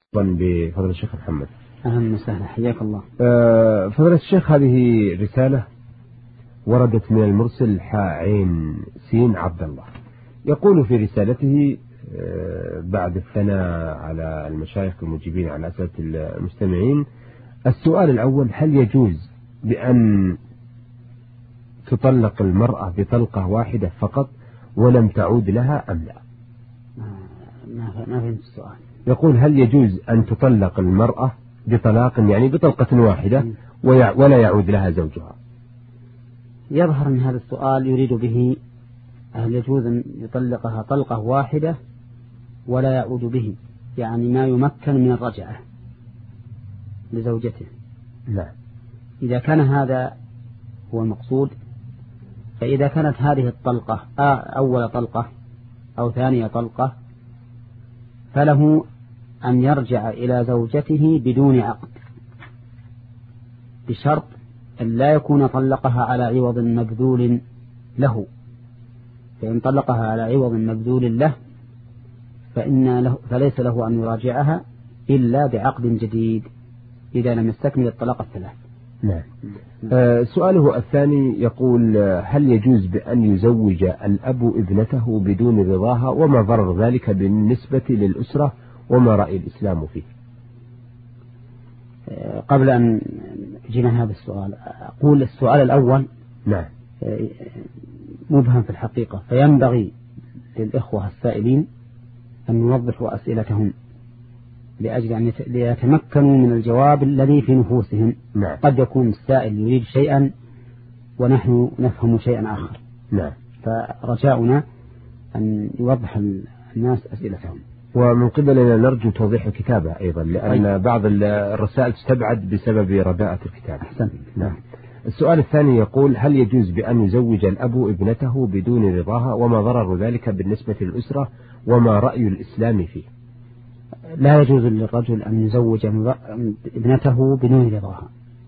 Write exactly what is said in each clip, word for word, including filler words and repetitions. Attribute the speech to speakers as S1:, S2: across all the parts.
S1: بفضل الشيخ محمد.
S2: أهلا وسهلا، حياك الله.
S1: أه فضل الشيخ، هذه رسالة وردت من المرسل حاعين سين عبد الله، يقول في رسالته أه بعد الثناء على المشايخ المجيبين على أسئلة المستمعين: السؤال الأول: هل يجوز بأن تطلق المرأة بطلقة واحدة فقط ولم تعود لها أم لا؟
S2: ما ما فهمت السؤال.
S1: يقول: هل يجوز أن تطلق المرأة بطلاق يعني بطلقة واحدة ولا يعود لها زوجها؟
S2: يظهر أن هذا السؤال يريد به هل يجوز أن يطلقها طلقة واحدة ولا يعود به، يعني ما يمكن من الرجعة لزوجته.
S1: لا.
S2: إذا كان هذا هو المقصود، فإذا كانت هذه الطلقة أول طلقة أو ثانية طلقة فله أن يرجع إلى زوجته بدون عقد، بشرط أن لا يكون طلقها على عوض مبذول له. فإن طلقها على عوض مبذول له فإن له فليس له أن يراجعها إلا بعقد جديد إذا لم يستكمل الطلاق الثلاث.
S1: نعم. آه سؤاله الثاني يقول: هل يجوز بأن يزوج الأب ابنته بدون رضاها، وما ضرر ذلك بالنسبة للأسرة، وما رأي الإسلام فيه؟
S2: آه قبل أن جينا هذا السؤال أقول السؤال الأول
S1: نعم
S2: آه مبهم في الحقيقة، فينبغي للإخوة السائلين أن يوضحوا أسئلتهم لأجل أن يتمكنوا من الجواب الذي في نفوسهم.
S1: نعم.
S2: قد يكون السائل يريد شيئا ونحن نفهم شيئا آخر.
S1: نعم.
S2: فرجاؤنا أن يوضح الناس أسئلتهم.
S1: ومن قبلنا نرجو توضيح الكتابة أيضا، لأن طيب. بعض الرسائل تستبعد بسبب رداءة الكتابة.
S2: أحسن.
S1: نعم. السؤال الثاني يقول: هل يجوز بأن يزوج الأب ابنته بدون رضاها، وما ضرر ذلك بالنسبة للأسرة، وما رأي الإسلام فيه؟
S2: لا يجوز للرجل أن يزوج ابنته بدون رضاها.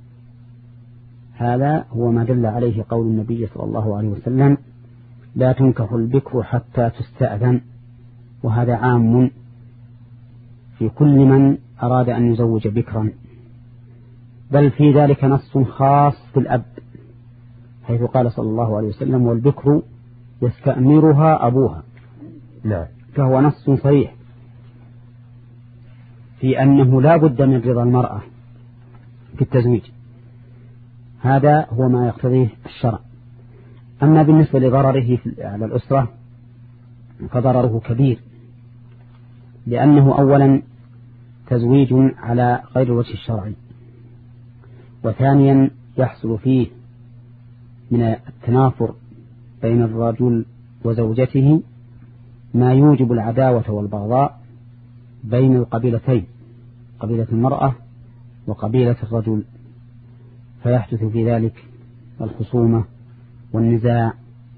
S2: هذا هو ما دل عليه قول النبي صلى الله عليه وسلم: لا تنكح البكر حتى تستأذن. وهذا عام في كل من أراد أن يزوج بكرا، بل في ذلك نص خاص في الأب، حيث قال صلى الله عليه وسلم: والبكر يستأمرها أبوها.
S1: نعم.
S2: فهو نص صريح في أنه لا بد من رضا المرأة في التزويج. هذا هو ما يقتضيه الشرع. أما بالنسبة لضرره على الأسرة فضرره كبير، لأنه أولا تزويج على غير الوجه الشرعي، وثانيا يحصل فيه من التنافر بين الرجل وزوجته ما يوجب العداوة والبغضاء بين القبيلتين، قبيلة المرأة وقبيلة الرجل، فيحدث في ذلك الخصومة والنزاع،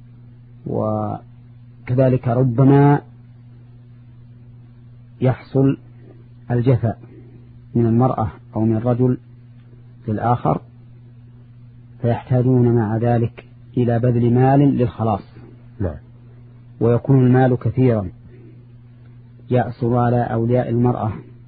S2: وكذلك ربما يحصل الجفاء من المرأة أو من الرجل للآخر، فيحتاجون مع ذلك إلى بذل مال للخلاص.
S1: نعم.
S2: ويكون المال كثيرا يأثر على أولياء المرأة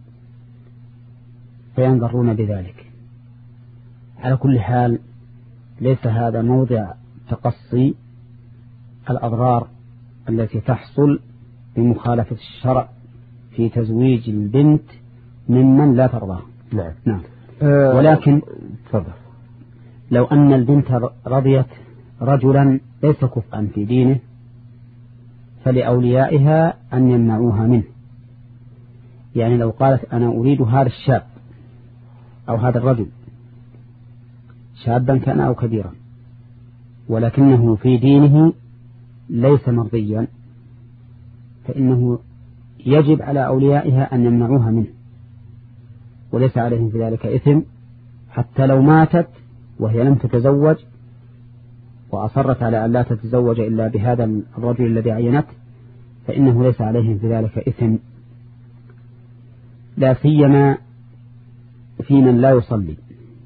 S2: فينظرون بذلك. على كل حال ليس هذا موضع تقصي الأضرار التي تحصل بمخالفة الشرع في تزويج البنت ممن لا ترضاه.
S1: نعم.
S2: نعم. أه ولكن
S1: تفضل.
S2: لو أن البنت رضيت رجلا ليس كفءا في دينه فلأوليائها أن يمنعوها منه. يعني لو قالت: أنا أريد هذا الشاب أو هذا الرجل، شابا كان أو كبيرا، ولكنه في دينه ليس مرضيا، فإنه يجب على أوليائها أن يمنعوها منه، وليس عليهم في ذلك إثم، حتى لو ماتت وهي لم تتزوج وأصرت على أن لا تتزوج إلا بهذا الرجل الذي عينته، فإنه ليس عليهم في ذلك إثم، لا سيما في من لا يصلي،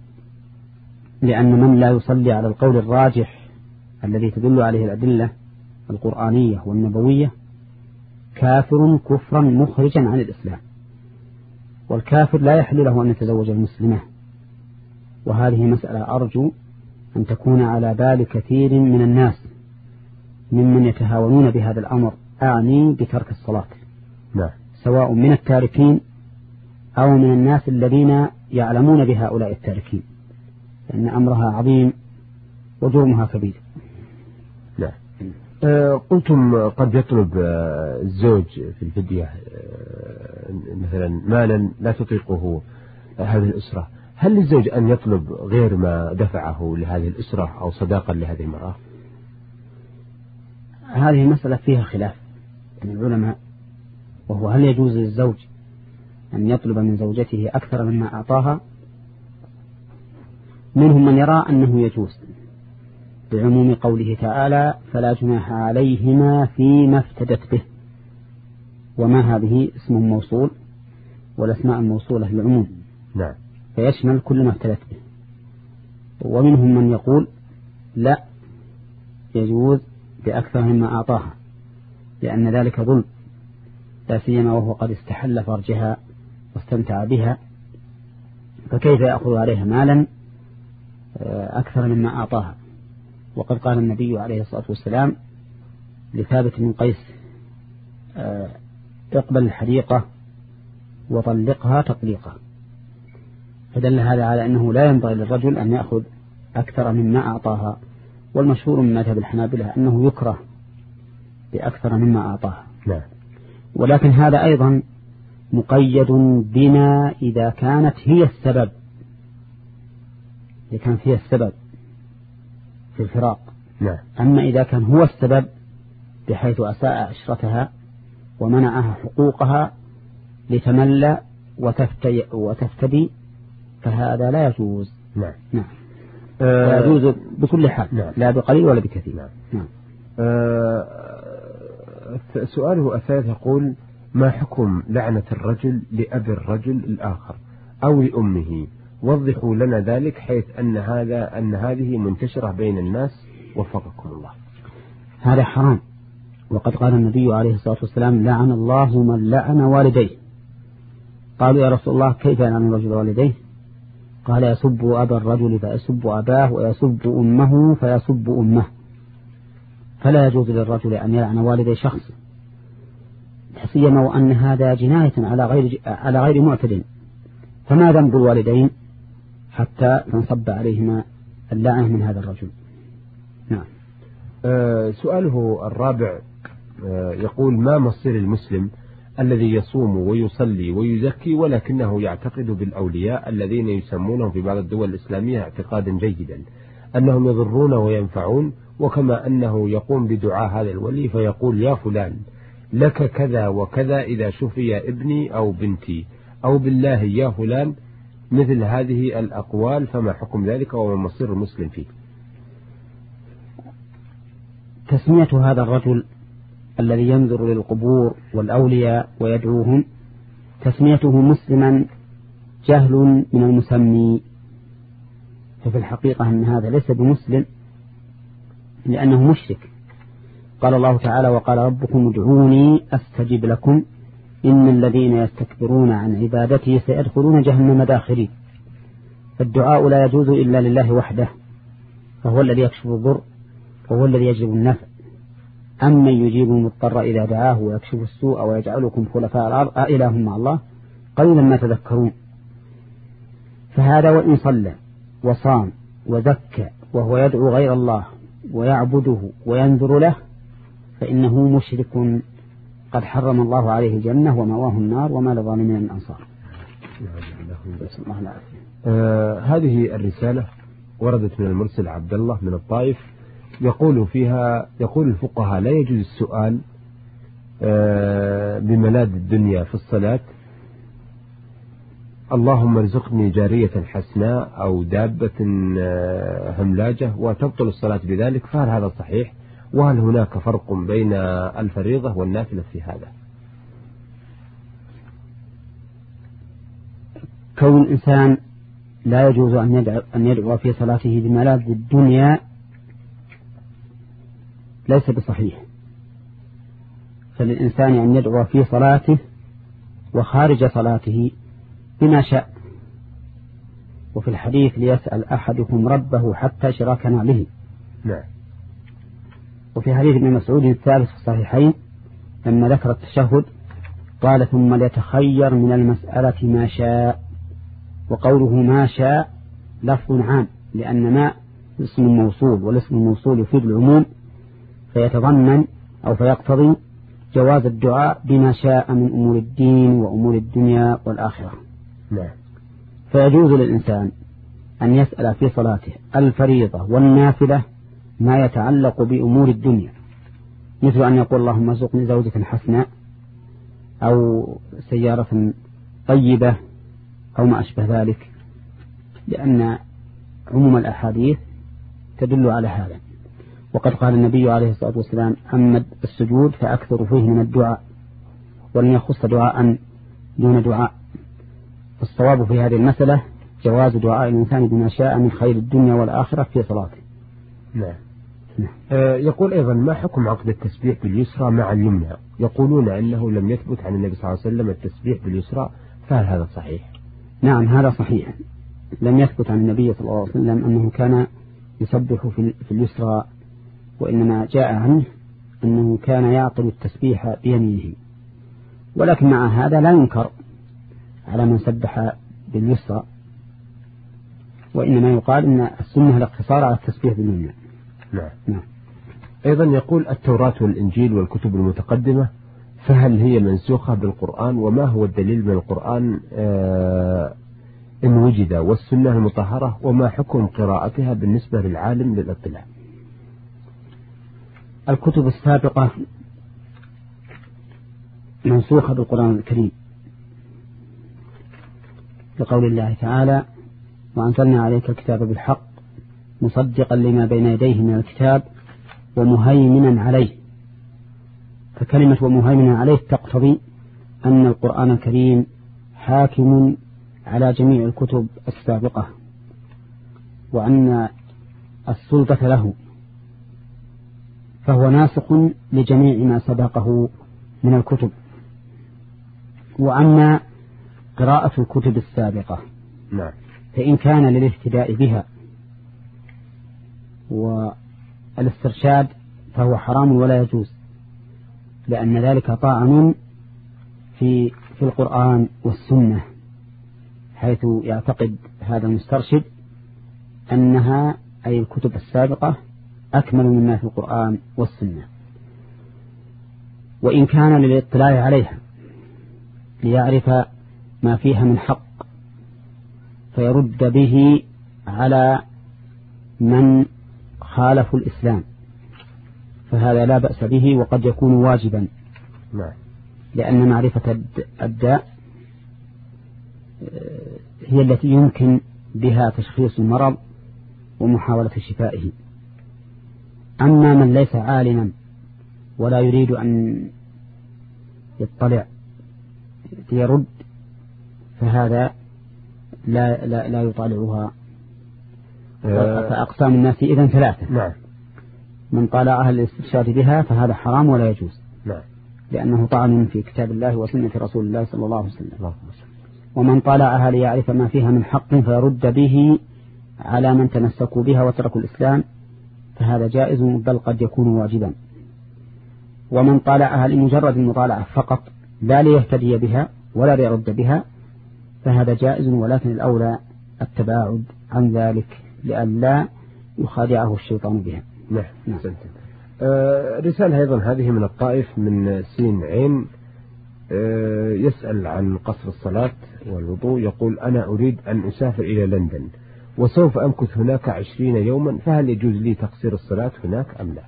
S2: لأن من لا يصلي على القول الراجح الذي تدل عليه الأدلة القرآنية والنبوية كافر كفرا مخرجا عن الإسلام. والكافر لا يحل له أن يتزوج المسلمة، وهذه مسألة أرجو أن تكون على بال كثير من الناس ممن يتهاونون بهذا الأمر، أعني بترك الصلاة،
S1: نعم.
S2: سواء من التاركين أو من الناس الذين يعلمون بهؤلاء التاركين، لأن أمرها عظيم وجرمها كبير.
S1: نعم. أه قلتم قد يطلب الزوج في الفدية أه مثلا مالا لا تطيقه هذه الأسرة، هل للزوج أن يطلب غير ما دفعه لهذه الأسرة أو صداقا لهذه المرأة؟
S2: هذه المسألة فيها خلاف من العلماء، وهو هل يجوز للزوج أن يطلب من زوجته أكثر مما أعطاها؟ منهم من يرى أنه يجوز بعموم قوله تعالى فلا جناح عليهما فيما افتدت به، وما هذه اسم موصول والأسماء الموصولة للعموم،
S1: نعم،
S2: فيشمل كل ما افتدت به. ومنهم من يقول لا، يجوز بأكثر مما أعطاها، لأن ذلك ظلم، لا سيما وهو قد استحل فرجها واستمتع بها، فكيف يأخذ عليها مالا أكثر مما أعطاها؟ وقد قال النبي عليه الصلاة والسلام لثابت بن قيس اقبل الحديقة وطلقها تطليقا، فدل هذا على أنه لا ينبغي للرجل أن يأخذ أكثر مما أعطاها. والمشهور من مذهب الحنابلة أنه يكره بأكثر مما أعطاها،
S1: نعم.
S2: ولكن هذا أيضا مقيد بما إذا كانت هي السبب، إذا كانت هي السبب في الفراق،
S1: نعم.
S2: أما إذا كان هو السبب بحيث أساء عشرتها ومنعها حقوقها لتملى وتفتي وتفتدي فهذا لا يجوز.
S1: نعم.
S2: نعم. لا يجوز بكل حال،
S1: نعم.
S2: لا بقليل ولا بكثير.
S1: نعم.
S2: نعم.
S1: آه سؤاله الثالث يقول ما حكم لعنة الرجل لأب الرجل الآخر أو لأمه؟ وضحوا لنا ذلك حيث أن هذا أن هذه منتشرة بين الناس وفقكم الله.
S2: هذا حرام، وقد قال النبي عليه الصلاة والسلام لعن الله من لعن والديه. قالوا يا رسول الله كيف يلعن الرجل والديه؟ قال يسب أبا الرجل فيسب أباه ويسب أمه فيسب أمه. فلا يجوز للرجل أن يلعن والدي شخص، سيما وأن هذا جناية على غير على غير معتد، فما ذنب الوالدين حتى تنصب عليهما اللعنة من هذا الرجل؟ نعم.
S1: أه سؤاله الرابع أه يقول ما مصير المسلم الذي يصوم ويصلي ويزكي ولكنه يعتقد بالأولياء الذين يسمونهم في بعض الدول الإسلامية اعتقادا جيدا أنهم يضرون وينفعون، وكما أنه يقوم بدعاء هذا الولي فيقول يا فلان لك كذا وكذا إذا شفي ابني أو بنتي، أو بالله يا فلان، مثل هذه الأقوال، فما حكم ذلك وما مصير المسلم فيه؟
S2: تسمية هذا الرجل الذي ينظر للقبور والأولياء ويدعوهم تسميته مسلما جهل من المسمي، ففي الحقيقة أن هذا ليس بمسلم لأنه مشرك. قال الله تعالى وقال ربكم ادعوني أستجب لكم إن الذين يستكبرون عن عبادتي سيدخلون جهنم داخرين. فالدعاء لا يجوز إلا لله وحده، فهو الذي يكشف الضر وهو الذي يجلب النفع. أما يجيب المضطر إذا دعاه ويكشف السوء ويجعلكم خلفاء الأرض أإله مع الله قليلا ما تذكرون. فهذا وإن صلى وصام وزكى وهو يدعو غير الله ويعبده وينذر له فإنه مشرك قد حرم الله عليه الجنة ومأواه النار وما للظالمين من أنصار.
S1: آه هذه الرسالة وردت من المرسل عبد الله من الطائف، يقول فيها يقول الفقهاء لا يجوز السؤال آه بملاذ الدنيا في الصلاة اللهم ارزقني جارية حسناء أو دابة آه هملاجة وتبطل الصلاة بذلك، فهل هذا صحيح؟ وهل هناك فرق بين الفريضة والنافلة في هذا؟
S2: كون الإنسان لا يجوز أن يدعو, أن يدعو في صلاته بملاذ الدنيا ليس بصحيح، فللإنسان أن يدعو في صلاته وخارج صلاته بما شاء. وفي الحديث ليسأل أحدكم ربه حتى شراك نعله.
S1: نعم.
S2: وفي حديث ابن مسعود الثالث في الصحيحين لما ذكر التشهد قال ثم ليتخير من المسألة ما شاء. وقوله ما شاء لفظ عام لأن ما اسم موصول، والاسم الموصول يفيد العموم، فيتضمن أو فيقتضي جواز الدعاء بما شاء من أمور الدين وأمور الدنيا والآخرة.
S1: نعم.
S2: فيجوز للإنسان أن يسأل في صلاته الفريضة والنافلة ما يتعلق بأمور الدنيا، مثل أن يقول اللهم ارزقني زوجة حسناء أو سيارة طيبة أو ما أشبه ذلك، لأن عموم الأحاديث تدل على هذا. وقد قال النبي عليه الصلاة والسلام أما السجود فأكثر فيه من الدعاء، ولن يخص دعاء دون دعاء. الصواب في هذه المسألة جواز دعاء الإنسان بما شاء من خير الدنيا والآخرة في صلاته.
S1: نعم. آه يقول أيضا ما حكم عقد التسبيح باليسرى مع اليمنى؟ يقولون أنه لم يثبت عن النبي صلى الله عليه وسلم التسبيح باليسرى، فهل هذا صحيح؟
S2: نعم هذا صحيح. لم يثبت عن النبي صلى الله عليه وسلم أنه كان يسبح في اليسرى، وإنما جاء عنه أنه كان يعقد التسبيح بيمينه. ولكن مع هذا لا ينكر على من سبح باليسرى، وإنما يقال أن السنة الاقتصار على التسبيح باليمنى.
S1: نعم.
S2: نعم.
S1: أيضا يقول التوراة والإنجيل والكتب المتقدمة فهل هي منسوخة بالقرآن؟ وما هو الدليل من القرآن آه إن وجد، والسنة المطهرة، وما حكم قراءتها بالنسبة للعالم للاطلاع؟
S2: الكتب السابقة منسوخة بالقرآن الكريم لقول الله تعالى وأنزلنا عليك الكتاب بالحق مصدقا لما بين يديه من الكتاب ومهيمنا عليه. فكلمة ومهيمنا عليه تقتضي أن القرآن الكريم حاكم على جميع الكتب السابقة، وأن السلطة له، فهو ناسخ لجميع ما سبقه من الكتب. وأما قراءة الكتب السابقة
S1: نعم.
S2: فإن كان للاهتداء بها والاسترشاد فهو حرام ولا يجوز، لأن ذلك طعن في في القرآن والسنة، حيث يعتقد هذا المسترشد أنها أي الكتب السابقة أكمل مما في القرآن والسنة. وإن كان للاطلاع عليها ليعرف ما فيها من حق فيرد به على من خالفوا الإسلام فهذا لا بأس به، وقد يكون واجبا.
S1: نعم.
S2: لأن معرفة الداء هي التي يمكن بها تشخيص المرض ومحاولة شفائه. أما من ليس عالما ولا يريد أن يطلع ليرد فهذا لا, لا, لا يطالعها. فأقسام الناس إذن ثلاثة.
S1: نعم. من
S2: طالعها الاسترشاد بها فهذا حرام ولا يجوز.
S1: نعم.
S2: لأنه طعن في كتاب الله وسنة رسول الله صلى الله عليه وسلم.
S1: الله.
S2: ومن طالعها ليعرف ما فيها من حق فيرد به على من تمسكوا بها وتركوا الإسلام فهذا جائز، بل قد يكون واجبا. ومن طالعها لمجرد المطالعة فقط لا ليهتدي بها ولا ليرد بها فهذا جائز، ولكن الأولى التباعد عن ذلك لئلا يخادعه الشيطان بها.
S1: نعم. نعم. آه رسالة أيضا هذه من الطائف من سين عين، آه يسأل عن قصر الصلاة والوضوء. يقول أنا أريد أن أسافر إلى لندن وسوف أمكث هناك عشرين يوما، فهل يجوز لي تقصير الصلاة هناك أم لا؟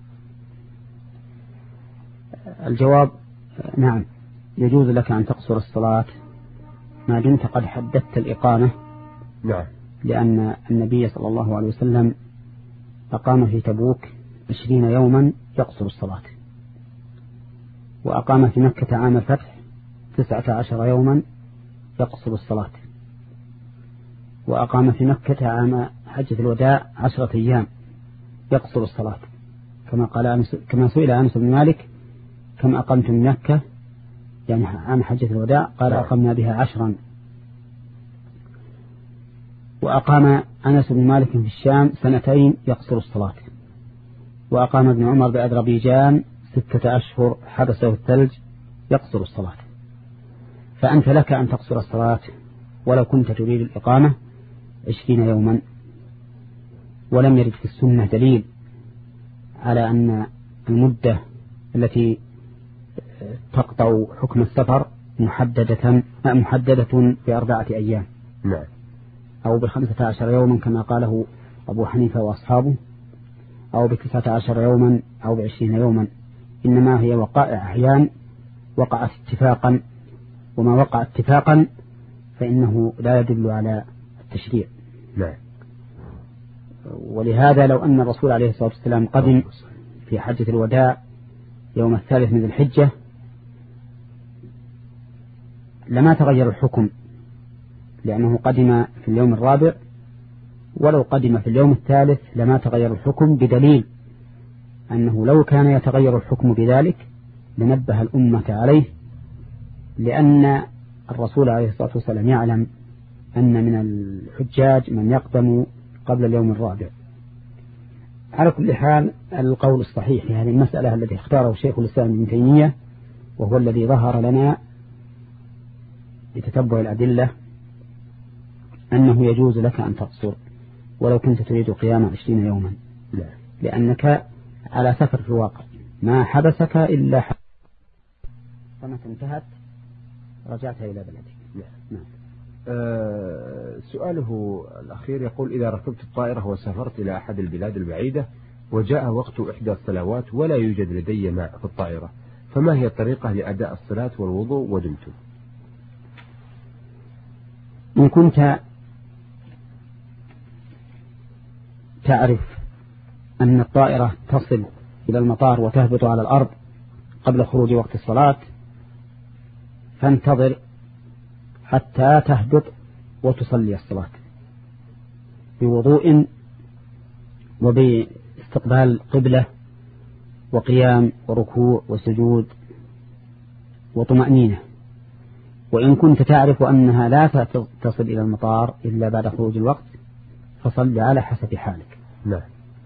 S2: الجواب نعم، يجوز لك أن تقصر الصلاة ما دمت قد حددت الإقامة.
S1: نعم.
S2: لأن النبي صلى الله عليه وسلم أقام في تبوك عشرين يوما يقصر الصلاة، وأقام في مكة عام الفتح تسعة عشر يوما يقصر الصلاة، وأقام في مكة عام حجة الوداع عشرة أيام يقصر الصلاة، كما قال كما سئل أنس بن مالك كم أقمت من مكة يعني عام حجة الوداع، قال أقمنا بها عشرا وأقام أنس بن مالك في الشام سنتين يقصر الصلاة، وأقام ابن عمر بأذربيجان ستة أشهر حبسه الثلج يقصر الصلاة. فأنت لك أن تقصر الصلاة ولو كنت تريد الإقامة عشرين يوما، ولم يرد في السنة دليل على أن المدة التي تقطع حكم السفر محددة محددة بأربعة أيام
S1: نعم، أو
S2: بخمسة عشر يوما كما قاله أبو حنيفة وأصحابه، أو بتسعة عشر يوما، أو بعشرين يوما، إنما هي وقائع أحيان وقعت اتفاقا، وما وقع اتفاقا فإنه لا يدل على التشريع.
S1: نعم.
S2: ولهذا لو أن الرسول عليه الصلاة والسلام قدم في حجة الوداع يوم الثالث من ذي الحجة لما تغير الحكم، لأنه قدم في اليوم الرابع، ولو قدم في اليوم الثالث لما تغير الحكم، بدليل أنه لو كان يتغير الحكم بذلك لنبه الأمة عليه، لأن الرسول عليه الصلاة والسلام يعلم أن من الحجاج من يقدم قبل اليوم الرابع. على كل حال القول الصحيح في هذه المسألة الذي اختاره شيخ الإسلام ابن تيمية، وهو الذي ظهر لنا بتتبع الأدلة، أنه يجوز لك أن تقصر ولو كنت تريد قيام عشرين يوما، لأنك على سفر في الواقع ما حبسك إلا حبس، فما انتهت رجعت إلى بلدك.
S1: نعم. أه سؤاله الأخير يقول: إذا ركبت الطائرة وسافرت إلى أحد البلاد البعيدة وجاء وقت إحدى الصلوات ولا يوجد لدي ماء في الطائرة، فما هي الطريقة لأداء الصلاة والوضوء ودمت؟
S2: إن كنت تعرف أن الطائرة تصل إلى المطار وتهبط على الأرض قبل خروج وقت الصلاة، فانتظر حتى تهبط وتصلي الصلاة بوضوء وباستقبال قبلة وقيام وركوع وسجود وطمأنينة. وإن كنت تعرف أنها لا تصل إلى المطار إلا بعد خروج الوقت فصل على حسب حالك.
S1: نعم.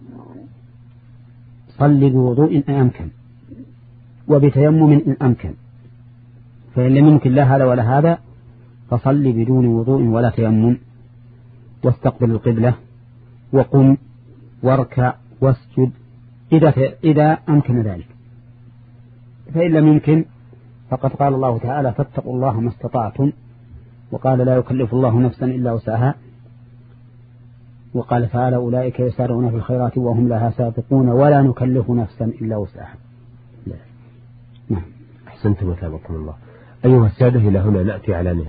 S2: صل بوضوء إن أمكن وبتيمم إن أمكن، فإن لم يمكن لا هذا ولا هذا فصل بدون وضوء ولا تيمم، واستقبل القبلة وقم واركع واسجد إذا, إذا أمكن ذلك. فإن لم يمكن فقد قال الله تعالى: فاتقوا الله ما استطعتم، وقال: لا يكلف الله نفسا إلا وسعها، وقال تعالى: أولئك يسارعون في الخيرات وهم لها سابقون ولا نكلف نفسا إلا وسعها.
S1: نعم. أحسنتم وثابكم الله. أيها السادة، إلى هنا نأتي على نهاية